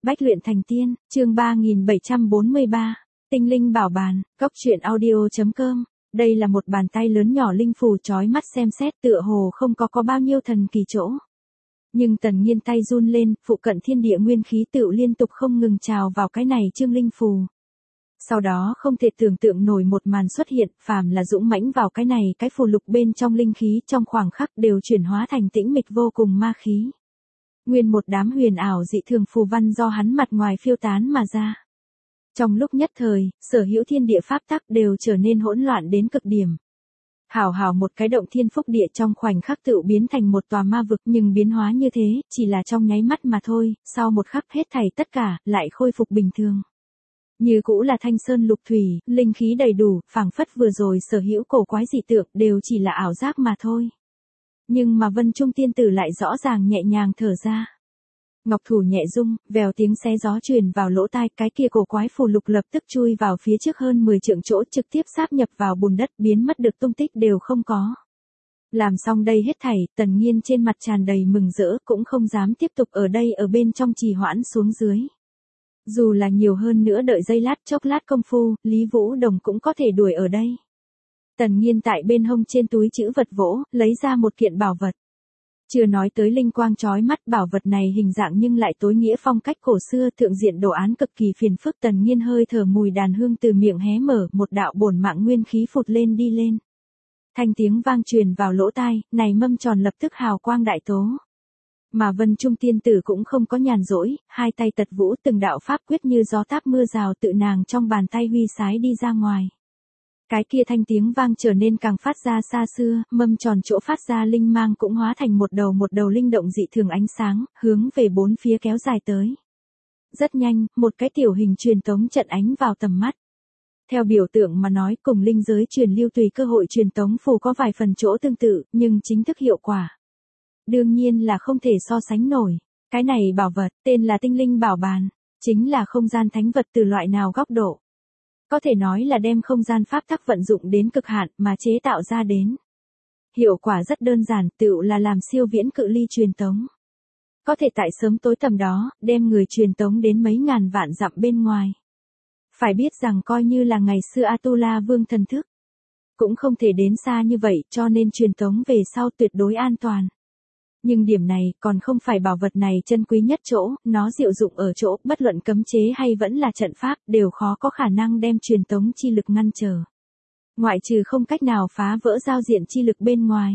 Bách luyện thành tiên, chương 3743, tinh linh bảo bàn, góc truyện audio.com. Đây là một bàn tay lớn nhỏ linh phù chói mắt xem xét tựa hồ không có bao nhiêu thần kỳ chỗ. Nhưng Tần Nhiên tay run lên, phụ cận thiên địa nguyên khí tựu liên tục không ngừng trào vào cái này chương linh phù. Sau đó không thể tưởng tượng nổi một màn xuất hiện, phàm là dũng mãnh vào cái này cái phù lục bên trong linh khí trong khoảng khắc đều chuyển hóa thành tĩnh mịch vô cùng ma khí. Nguyên một đám huyền ảo dị thường phù văn do hắn mặt ngoài phiêu tán mà ra. Trong lúc nhất thời, sở hữu thiên địa pháp tắc đều trở nên hỗn loạn đến cực điểm. Hảo một cái động thiên phúc địa trong khoảnh khắc tự biến thành một tòa ma vực, nhưng biến hóa như thế, chỉ là trong nháy mắt mà thôi, sau một khắc hết thảy tất cả, lại khôi phục bình thường. Như cũ là thanh sơn lục thủy, linh khí đầy đủ, phảng phất vừa rồi sở hữu cổ quái dị tượng đều chỉ là ảo giác mà thôi. Nhưng mà Vân Trung tiên tử lại rõ ràng nhẹ nhàng thở ra. Ngọc thủ nhẹ rung, vèo tiếng xé gió truyền vào lỗ tai, cái kia cổ quái phù lục lập tức chui vào phía trước hơn 10 trượng chỗ, trực tiếp sáp nhập vào bùn đất, biến mất được tung tích đều không có. Làm xong đây hết thảy, Tần Nhiên trên mặt tràn đầy mừng rỡ, cũng không dám tiếp tục ở đây ở bên trong trì hoãn xuống dưới. Dù là nhiều hơn nữa đợi giây lát chốc lát công phu, Lý Vũ Đồng cũng có thể đuổi ở đây. Tần Nhiên tại bên hông trên túi trữ vật vỗ, lấy ra một kiện bảo vật. Chưa nói tới linh quang chói mắt, bảo vật này hình dạng nhưng lại tối nghĩa phong cách cổ xưa, thượng diện đồ án cực kỳ phiền phức. Tần Nhiên hơi thở mùi đàn hương từ miệng hé mở, một đạo bổn mạng nguyên khí phụt lên đi lên. Thanh tiếng vang truyền vào lỗ tai, này mâm tròn lập tức hào quang đại tố. Mà Vân Trung tiên tử cũng không có nhàn rỗi, hai tay tật vũ từng đạo pháp quyết như gió táp mưa rào tự nàng trong bàn tay huy sái đi ra ngoài. Cái kia thanh tiếng vang trở nên càng phát ra xa xưa, mâm tròn chỗ phát ra linh mang cũng hóa thành một đầu linh động dị thường ánh sáng, hướng về bốn phía kéo dài tới. Rất nhanh, một cái tiểu hình truyền tống trận ánh vào tầm mắt. Theo biểu tượng mà nói, cùng linh giới truyền lưu tùy cơ hội truyền tống phù có vài phần chỗ tương tự, nhưng chính thức hiệu quả đương nhiên là không thể so sánh nổi. Cái này bảo vật, tên là tinh linh bảo bàn, chính là không gian thánh vật từ loại nào góc độ. Có thể nói là đem không gian pháp tắc vận dụng đến cực hạn mà chế tạo ra đến. Hiệu quả rất đơn giản, tựu là làm siêu viễn cự ly truyền tống. Có thể tại sớm tối tầm đó, đem người truyền tống đến mấy ngàn vạn dặm bên ngoài. Phải biết rằng coi như là ngày xưa Atula Vương thần thức, cũng không thể đến xa như vậy, cho nên truyền tống về sau tuyệt đối an toàn. Nhưng điểm này còn không phải bảo vật này chân quý nhất chỗ, nó diệu dụng ở chỗ, bất luận cấm chế hay vẫn là trận pháp, đều khó có khả năng đem truyền tống chi lực ngăn trở. Ngoại trừ không cách nào phá vỡ giao diện chi lực bên ngoài.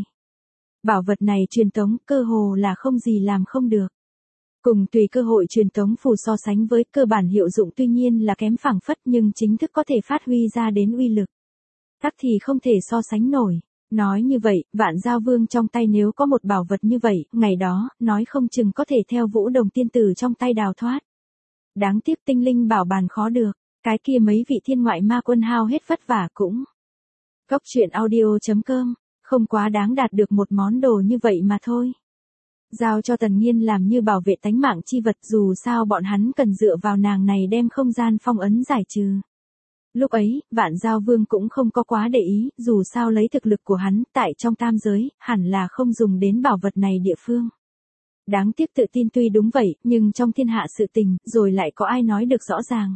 Bảo vật này truyền tống cơ hồ là không gì làm không được. Cùng tùy cơ hội truyền tống phù so sánh với cơ bản hiệu dụng tuy nhiên là kém phảng phất, nhưng chính thức có thể phát huy ra đến uy lực tắc thì không thể so sánh nổi. Nói như vậy, Vạn Giao Vương trong tay nếu có một bảo vật như vậy, ngày đó, nói không chừng có thể theo Vũ Đồng tiên tử trong tay đào thoát. Đáng tiếc tinh linh bảo bàn khó được, cái kia mấy vị thiên ngoại ma quân hao hết vất vả cũng. Góc truyện audio.com, không quá đáng đạt được một món đồ như vậy mà thôi. Giao cho Tần Nhiên làm như bảo vệ tánh mạng chi vật, dù sao bọn hắn cần dựa vào nàng này đem không gian phong ấn giải trừ. Lúc ấy, Vạn Giao Vương cũng không có quá để ý, dù sao lấy thực lực của hắn, tại trong tam giới, hẳn là không dùng đến bảo vật này địa phương. Đáng tiếc tự tin tuy đúng vậy, nhưng trong thiên hạ sự tình, rồi lại có ai nói được rõ ràng.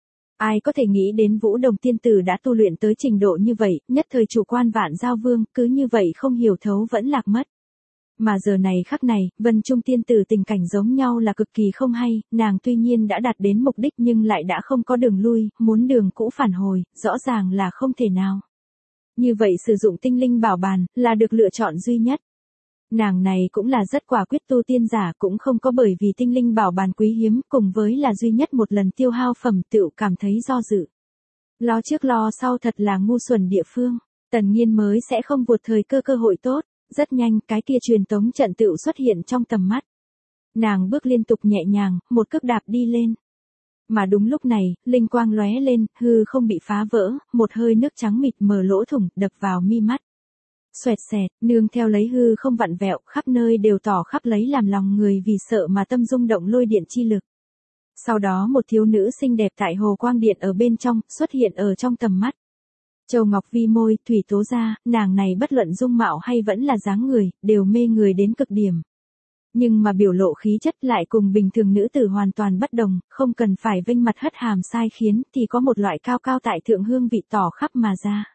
Ai có thể nghĩ đến Vũ Đồng tiên tử đã tu luyện tới trình độ như vậy, nhất thời chủ quan Vạn Giao Vương, cứ như vậy không hiểu thấu vẫn lạc mất. Mà giờ này khắc này, Vân Trung tiên tử tình cảnh giống nhau là cực kỳ không hay, nàng tuy nhiên đã đạt đến mục đích nhưng lại đã không có đường lui, muốn đường cũ phản hồi, rõ ràng là không thể nào. Như vậy sử dụng tinh linh bảo bàn, là được lựa chọn duy nhất. Nàng này cũng là rất quả quyết tu tiên giả, cũng không có bởi vì tinh linh bảo bàn quý hiếm, cùng với là duy nhất một lần tiêu hao phẩm tựu cảm thấy do dự. Lo trước lo sau thật là ngu xuẩn địa phương, Tần Nhiên mới sẽ không vụt thời cơ hội tốt. Rất nhanh, cái kia truyền tống trận tựu xuất hiện trong tầm mắt. Nàng bước liên tục nhẹ nhàng, một cước đạp đi lên. Mà đúng lúc này, linh quang lóe lên, hư không bị phá vỡ, một hơi nước trắng mịt mờ lỗ thủng, đập vào mi mắt. Xoẹt xẹt, nương theo lấy hư không vặn vẹo, khắp nơi đều tỏ khắp lấy làm lòng người vì sợ mà tâm rung động lôi điện chi lực. Sau đó một thiếu nữ xinh đẹp tại hồ quang điện ở bên trong, xuất hiện ở trong tầm mắt. Châu Ngọc Vi môi, thủy tố ra, nàng này bất luận dung mạo hay vẫn là dáng người, đều mê người đến cực điểm. Nhưng mà biểu lộ khí chất lại cùng bình thường nữ tử hoàn toàn bất đồng, không cần phải vênh mặt hất hàm sai khiến thì có một loại cao cao tại thượng hương vị tỏ khắp mà ra.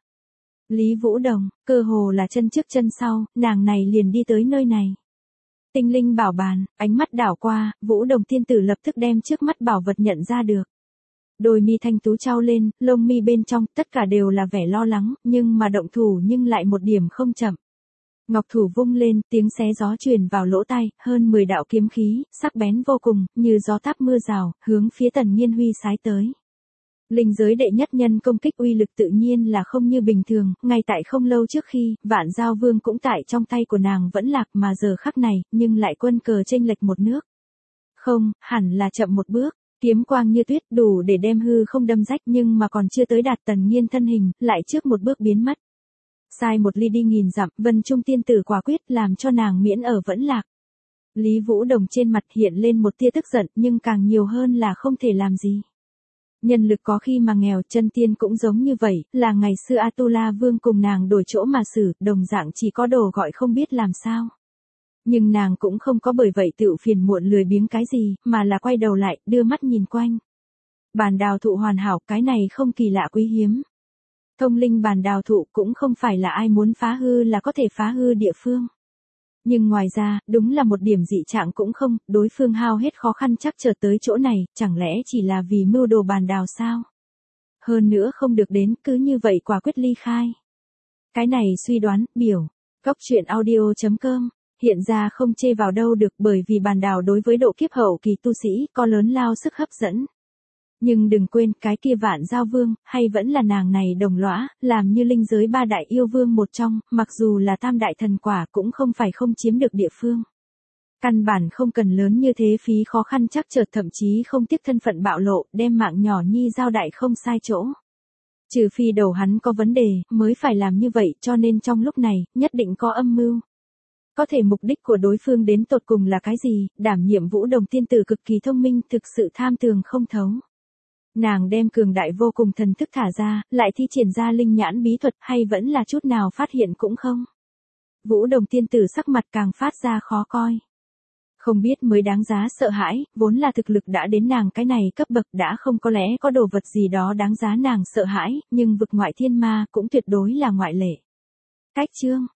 Lý Vũ Đồng, cơ hồ là chân trước chân sau, nàng này liền đi tới nơi này. Tinh linh bảo bàn, ánh mắt đảo qua, Vũ Đồng tiên tử lập tức đem trước mắt bảo vật nhận ra được. Đôi mi thanh tú trao lên, lông mi bên trong, tất cả đều là vẻ lo lắng, nhưng mà động thủ nhưng lại một điểm không chậm. Ngọc thủ vung lên, tiếng xé gió truyền vào lỗ tai, hơn 10 đạo kiếm khí, sắc bén vô cùng, như gió táp mưa rào, hướng phía Tần Nghiên Huy sái tới. Linh giới đệ nhất nhân công kích uy lực tự nhiên là không như bình thường, ngay tại không lâu trước khi, Vạn Giao Vương cũng tại trong tay của nàng vẫn lạc mà giờ khắc này, nhưng lại quân cờ chênh lệch một nước. Không, hẳn là chậm một bước. Kiếm quang như tuyết đủ để đem hư không đâm rách nhưng mà còn chưa tới đạt Tần Nghiên thân hình, lại trước một bước biến mất. Sai một ly đi nghìn dặm, Vân Trung tiên tử quả quyết làm cho nàng miễn ở vẫn lạc. Lý Vũ Đồng trên mặt hiện lên một tia tức giận nhưng càng nhiều hơn là không thể làm gì. Nhân lực có khi mà nghèo, chân tiên cũng giống như vậy, là ngày xưa Atula Vương cùng nàng đổi chỗ mà xử, đồng dạng chỉ có đồ gọi không biết làm sao. Nhưng nàng cũng không có bởi vậy tự phiền muộn lười biếng cái gì, mà là quay đầu lại, đưa mắt nhìn quanh. Bàn đào thụ hoàn hảo, cái này không kỳ lạ quý hiếm. Thông linh bàn đào thụ cũng không phải là ai muốn phá hư là có thể phá hư địa phương. Nhưng ngoài ra, đúng là một điểm dị trạng cũng không, đối phương hao hết khó khăn chắc trở tới chỗ này, chẳng lẽ chỉ là vì mưu đồ bàn đào sao? Hơn nữa không được đến, cứ như vậy quả quyết ly khai. Cái này suy đoán, biểu, góc truyện audio.com. Hiện ra không chê vào đâu được bởi vì bàn đào đối với độ kiếp hậu kỳ tu sĩ có lớn lao sức hấp dẫn. Nhưng đừng quên cái kia Vạn Giao Vương, hay vẫn là nàng này đồng lõa, làm như linh giới 3 đại yêu vương một trong, mặc dù là tam đại thần quả cũng không phải không chiếm được địa phương. Căn bản không cần lớn như thế phí khó khăn chắc trở thậm chí không tiếc thân phận bạo lộ, đem mạng nhỏ nhi giao đại không sai chỗ. Trừ phi đầu hắn có vấn đề, mới phải làm như vậy cho nên trong lúc này, nhất định có âm mưu. Có thể mục đích của đối phương đến tột cùng là cái gì, đảm nhiệm Vũ Đồng tiên tử cực kỳ thông minh thực sự tham tường không thấu. Nàng đem cường đại vô cùng thần thức thả ra, lại thi triển ra linh nhãn bí thuật hay vẫn là chút nào phát hiện cũng không. Vũ Đồng tiên tử sắc mặt càng phát ra khó coi. Không biết mới đáng giá sợ hãi, vốn là thực lực đã đến nàng cái này cấp bậc đã không có lẽ có đồ vật gì đó đáng giá nàng sợ hãi, nhưng vực ngoại thiên ma cũng tuyệt đối là ngoại lệ. Cách chương